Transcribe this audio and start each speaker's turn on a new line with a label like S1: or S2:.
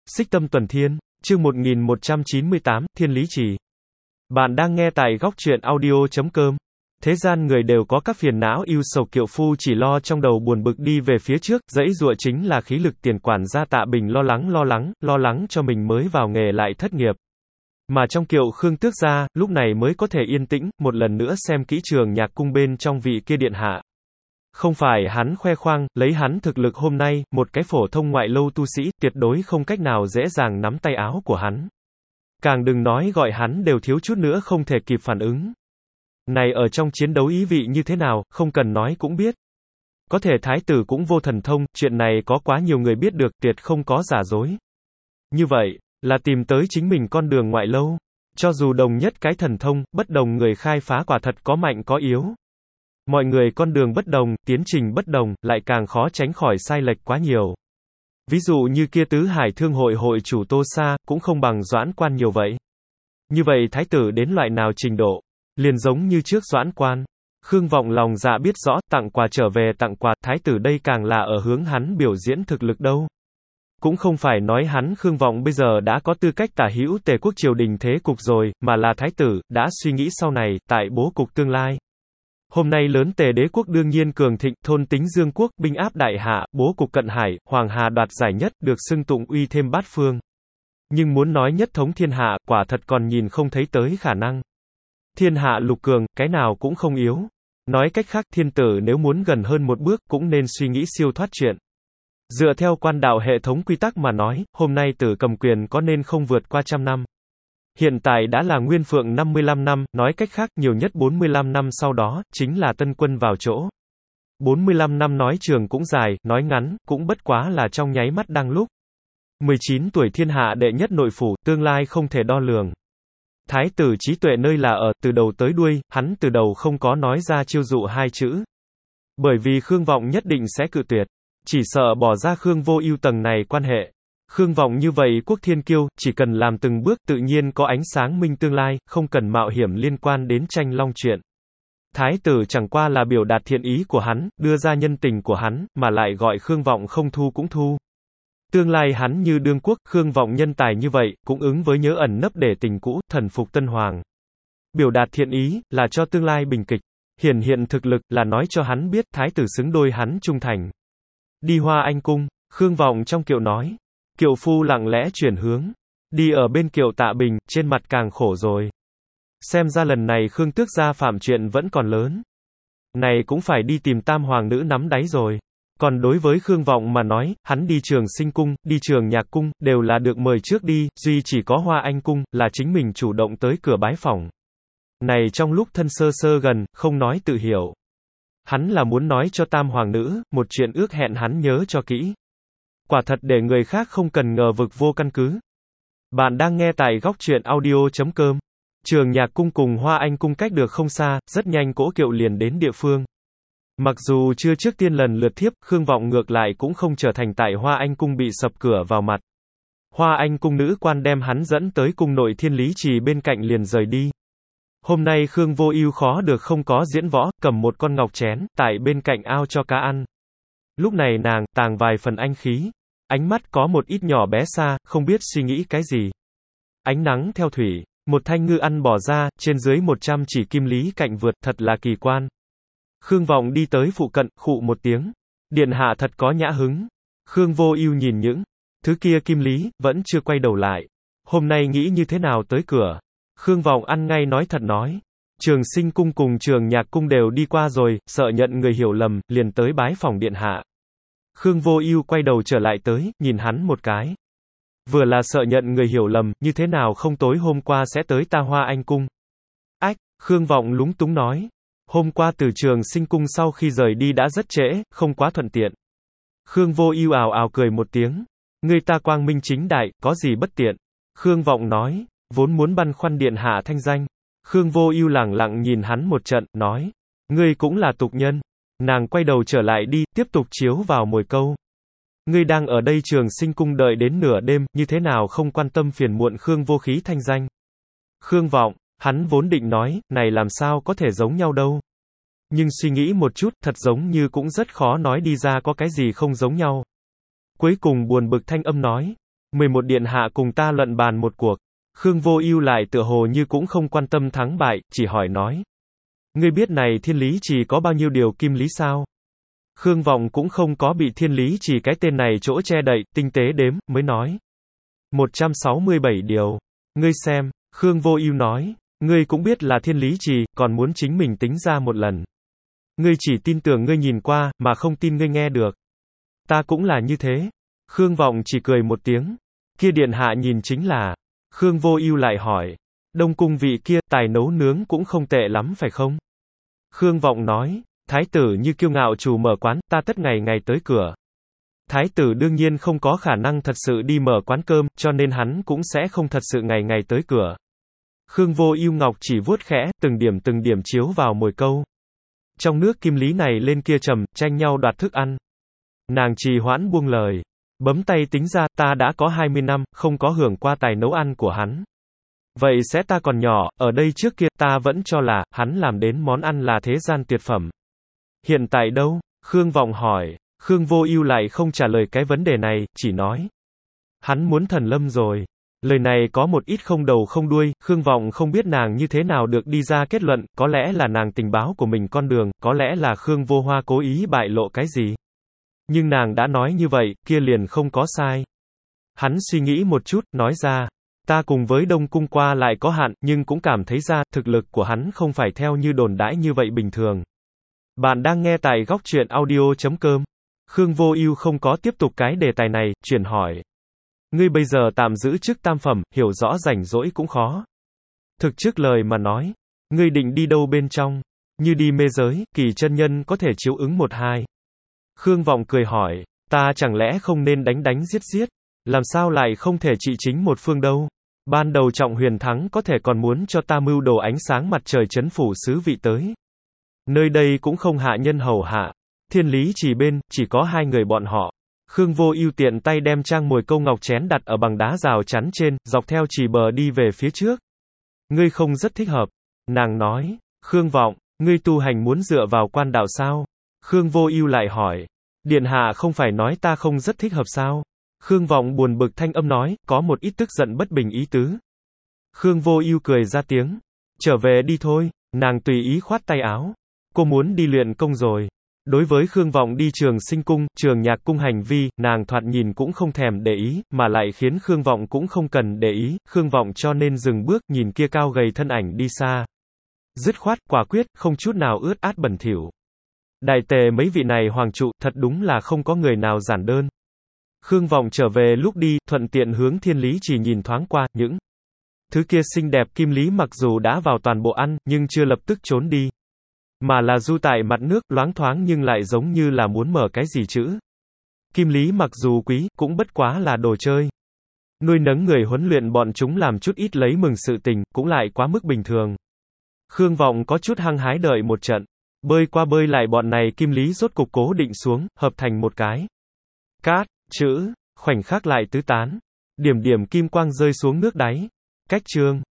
S1: Xích Tâm Tuần Thiên, chương 1198, Thiên Lý Trì. Bạn đang nghe tại góc truyện audio.com. Thế gian người đều có các phiền não ưu sầu, kiệu phu chỉ lo trong đầu buồn bực đi về phía trước, dãy dụa chính là khí lực tiền. Quản gia Tạ Bình lo lắng cho mình mới vào nghề lại thất nghiệp. Mà trong kiệu Khương Tước gia, lúc này mới có thể yên tĩnh, một lần nữa xem kỹ Trường Nhạc cung bên trong vị kia điện hạ. Không phải hắn khoe khoang, lấy hắn thực lực hôm nay, một cái phổ thông ngoại lâu tu sĩ, tuyệt đối không cách nào dễ dàng nắm tay áo của hắn. Càng đừng nói gọi hắn đều thiếu chút nữa không thể kịp phản ứng. Này ở trong chiến đấu ý vị như thế nào, không cần nói cũng biết. Có thể thái tử cũng vô thần thông, chuyện này có quá nhiều người biết được, tuyệt không có giả dối. Như vậy, là tìm tới chính mình con đường ngoại lâu. Cho dù đồng nhất cái thần thông, bất đồng người khai phá quả thật có mạnh có yếu. Mọi người con đường bất đồng, tiến trình bất đồng, lại càng khó tránh khỏi sai lệch quá nhiều. Ví dụ như kia Tứ Hải Thương hội hội chủ Tô Sa, cũng không bằng Doãn Quan nhiều vậy. Như vậy thái tử đến loại nào trình độ? Liền giống như trước Doãn Quan. Khương Vọng lòng dạ biết rõ, tặng quà trở về tặng quà, thái tử đây càng là ở hướng hắn biểu diễn thực lực đâu. Cũng không phải nói hắn Khương Vọng bây giờ đã có tư cách tả hữu Tề quốc triều đình thế cục rồi, mà là thái tử, đã suy nghĩ sau này, tại bố cục tương lai. Hôm nay lớn Tề đế quốc đương nhiên cường thịnh, thôn tính Dương quốc, binh áp đại hạ, bố cục cận hải, Hoàng Hà đoạt giải nhất, được xưng tụng uy thêm bát phương. Nhưng muốn nói nhất thống thiên hạ, quả thật còn nhìn không thấy tới khả năng. Thiên hạ lục cường, cái nào cũng không yếu. Nói cách khác, thiên tử nếu muốn gần hơn một bước, cũng nên suy nghĩ siêu thoát chuyện. Dựa theo quan đạo hệ thống quy tắc mà nói, hôm nay tử cầm quyền có nên không vượt qua 100 năm. Hiện tại đã là Nguyên Phượng 55 năm, nói cách khác, nhiều nhất 45 năm sau đó, chính là tân quân vào chỗ. 45 năm nói trường cũng dài, nói ngắn, cũng bất quá là trong nháy mắt đang lúc. 19 tuổi thiên hạ đệ nhất nội phủ, tương lai không thể đo lường. Thái tử trí tuệ nơi là ở, từ đầu tới đuôi, hắn từ đầu không có nói ra chiêu dụ hai chữ. Bởi vì Khương Vọng nhất định sẽ cự tuyệt. Chỉ sợ bỏ ra Khương Vô Ưu tầng này quan hệ. Khương Vọng như vậy quốc thiên kiêu, chỉ cần làm từng bước tự nhiên có ánh sáng minh tương lai, không cần mạo hiểm liên quan đến tranh long chuyện. Thái tử chẳng qua là biểu đạt thiện ý của hắn, đưa ra nhân tình của hắn, mà lại gọi Khương Vọng không thu cũng thu. Tương lai hắn như đương quốc, Khương Vọng nhân tài như vậy, cũng ứng với nhớ ẩn nấp để tình cũ, thần phục tân hoàng. Biểu đạt thiện ý, là cho tương lai bình kịch. Hiển hiện thực lực, là nói cho hắn biết thái tử xứng đôi hắn trung thành. Đi Hoa Anh cung, Khương Vọng trong kiệu nói. Kiệu phu lặng lẽ chuyển hướng. Đi ở bên kiệu Tạ Bình, trên mặt càng khổ rồi. Xem ra lần này Khương Tước gia phạm chuyện vẫn còn lớn. Này cũng phải đi tìm Tam Hoàng nữ nắm đáy rồi. Còn đối với Khương Vọng mà nói, hắn đi Trường Sinh cung, đi Trường Nhạc cung, đều là được mời trước đi, duy chỉ có Hoa Anh cung, là chính mình chủ động tới cửa bái phỏng. Này trong lúc thân sơ sơ gần, không nói tự hiểu. Hắn là muốn nói cho Tam Hoàng nữ, một chuyện ước hẹn hắn nhớ cho kỹ. Quả thật để người khác không cần ngờ vực vô căn cứ. Bạn đang nghe tại góc truyện audio.com. Trường Nhạc cung cùng Hoa Anh cung cách được không xa, rất nhanh cỗ kiệu liền đến địa phương. Mặc dù chưa trước tiên lần lượt thiếp, Khương Vọng ngược lại cũng không trở thành tại Hoa Anh cung bị sập cửa vào mặt. Hoa Anh cung nữ quan đem hắn dẫn tới cung nội Thiên Lý Trì bên cạnh liền rời đi. Hôm nay Khương Vô Ưu khó được không có diễn võ, cầm một con ngọc chén, tại bên cạnh ao cho cá ăn. Lúc này nàng, tàng vài phần anh khí. Ánh mắt có một ít nhỏ bé xa, không biết suy nghĩ cái gì. Ánh nắng theo thủy, một thanh ngư ăn bỏ ra, trên dưới 100 chỉ kim lý cạnh vượt, thật là kỳ quan. Khương Vọng đi tới phụ cận, khụ một tiếng. Điện hạ thật có nhã hứng. Khương Vô Ưu nhìn những thứ kia kim lý, vẫn chưa quay đầu lại. Hôm nay nghĩ như thế nào tới cửa? Khương Vọng ăn ngay nói thật nói. Trường Sinh cung cùng Trường Nhạc cung đều đi qua rồi, sợ nhận người hiểu lầm, liền tới bái phỏng điện hạ. Khương Vô Ưu quay đầu trở lại tới, nhìn hắn một cái. Vừa là sợ nhận người hiểu lầm, như thế nào không tối hôm qua sẽ tới ta Hoa Anh cung. Ách, Khương Vọng lúng túng nói. Hôm qua từ Trường Sinh cung sau khi rời đi đã rất trễ, không quá thuận tiện. Khương Vô Ưu ào ào cười một tiếng. Người ta quang minh chính đại, có gì bất tiện. Khương Vọng nói, vốn muốn băn khoăn điện hạ thanh danh. Khương Vô Ưu lẳng lặng nhìn hắn một trận, nói. Ngươi cũng là tục nhân. Nàng quay đầu trở lại đi, tiếp tục chiếu vào mồi câu. Ngươi đang ở đây Trường Sinh cung đợi đến nửa đêm, như thế nào không quan tâm phiền muộn Khương Vô Khí thanh danh. Khương Vọng, hắn vốn định nói, này làm sao có thể giống nhau đâu. Nhưng suy nghĩ một chút, thật giống như cũng rất khó nói đi ra có cái gì không giống nhau. Cuối cùng buồn bực thanh âm nói. 11 điện hạ cùng ta luận bàn một cuộc. Khương Vô Ưu lại tựa hồ như cũng không quan tâm thắng bại, chỉ hỏi nói. Ngươi biết này Thiên Lý Trì có bao nhiêu điều kim lý sao? Khương Vọng cũng không có bị Thiên Lý Trì cái tên này chỗ che đậy, tinh tế đếm, mới nói. 167 điều. Ngươi xem, Khương Vô Ưu nói, ngươi cũng biết là Thiên Lý Trì, còn muốn chính mình tính ra một lần. Ngươi chỉ tin tưởng ngươi nhìn qua, mà không tin ngươi nghe được. Ta cũng là như thế. Khương Vọng chỉ cười một tiếng. Kia điện hạ nhìn chính là. Khương Vô Ưu lại hỏi. Đông cung vị kia, tài nấu nướng cũng không tệ lắm phải không? Khương Vọng nói. Thái tử như kiêu ngạo chủ mở quán, ta tất ngày ngày tới cửa. Thái tử đương nhiên không có khả năng thật sự đi mở quán cơm, cho nên hắn cũng sẽ không thật sự ngày ngày tới cửa. Khương Vô Ưu ngọc chỉ vuốt khẽ, từng điểm chiếu vào mồi câu. Trong nước kim lý này lên kia trầm, tranh nhau đoạt thức ăn. Nàng trì hoãn buông lời. Bấm tay tính ra, ta đã có 20 năm, không có hưởng qua tài nấu ăn của hắn. Vậy sẽ ta còn nhỏ, ở đây trước kia, ta vẫn cho là, hắn làm đến món ăn là thế gian tuyệt phẩm. Hiện tại đâu? Khương Vọng hỏi. Khương Vô Ưu lại không trả lời cái vấn đề này, chỉ nói. Hắn muốn thần lâm rồi. Lời này có một ít không đầu không đuôi, Khương Vọng không biết nàng như thế nào được đi ra kết luận, có lẽ là nàng tình báo của mình con đường, có lẽ là Khương Vô Hoa cố ý bại lộ cái gì. Nhưng nàng đã nói như vậy, kia liền không có sai. Hắn suy nghĩ một chút, nói ra. Ta cùng với Đông Cung qua lại có hạn, nhưng cũng cảm thấy ra, thực lực của hắn không phải theo như đồn đãi như vậy bình thường. Bạn đang nghe tại góc truyện audio.com. Khương Vô Ưu không có tiếp tục cái đề tài này, chuyển hỏi. Ngươi bây giờ tạm giữ chức tam phẩm, hiểu rõ rảnh rỗi cũng khó. Thực trước lời mà nói. Ngươi định đi đâu bên trong? Như đi mê giới, Kỳ chân nhân có thể chiếu ứng một hai. Khương Vọng cười hỏi. Ta chẳng lẽ không nên đánh giết? Làm sao lại không thể trị chính một phương đâu? Ban đầu Trọng Huyền thắng có thể còn muốn cho ta mưu đồ ánh sáng mặt trời trấn phủ sứ vị tới. Nơi đây cũng không hạ nhân hầu hạ. Thiên Lý Trì bên, chỉ có hai người bọn họ. Khương Vô Ưu tiện tay đem trang mồi câu ngọc chén đặt ở bằng đá rào chắn trên, dọc theo trì bờ đi về phía trước. Ngươi không rất thích hợp. Nàng nói. Khương Vọng, ngươi tu hành muốn dựa vào quan đạo sao? Khương Vô Ưu lại hỏi. Điện hạ không phải nói ta không rất thích hợp sao? Khương Vọng buồn bực thanh âm nói, có một ít tức giận bất bình ý tứ. Khương Vô Ưu cười ra tiếng. Trở về đi thôi. Nàng tùy ý khoát tay áo. Cô muốn đi luyện công rồi. Đối với Khương Vọng đi Trường Sinh cung, Trường Nhạc cung hành vi, nàng thoạt nhìn cũng không thèm để ý, mà lại khiến Khương Vọng cũng không cần để ý, Khương Vọng cho nên dừng bước, nhìn kia cao gầy thân ảnh đi xa. Dứt khoát, quả quyết, không chút nào ướt át bẩn thỉu. Đại tề mấy vị này hoàng trụ, thật đúng là không có người nào giản đơn. Khương Vọng trở về lúc đi, thuận tiện hướng Thiên Lý Trì nhìn thoáng qua, những thứ kia xinh đẹp kim lý mặc dù đã vào toàn bộ ăn, nhưng chưa lập tức trốn đi. Mà là du tại mặt nước, loáng thoáng nhưng lại giống như là muốn mở cái gì chữ. Kim lý mặc dù quý, cũng bất quá là đồ chơi. Nuôi nấng người huấn luyện bọn chúng làm chút ít lấy mừng sự tình, cũng lại quá mức bình thường. Khương Vọng có chút hăng hái đợi một trận. Bơi qua bơi lại bọn này kim lý rốt cục cố định xuống, hợp thành một cái. Cát, chữ, khoảnh khắc lại tứ tán. Điểm kim quang rơi xuống nước đáy. Cách chương.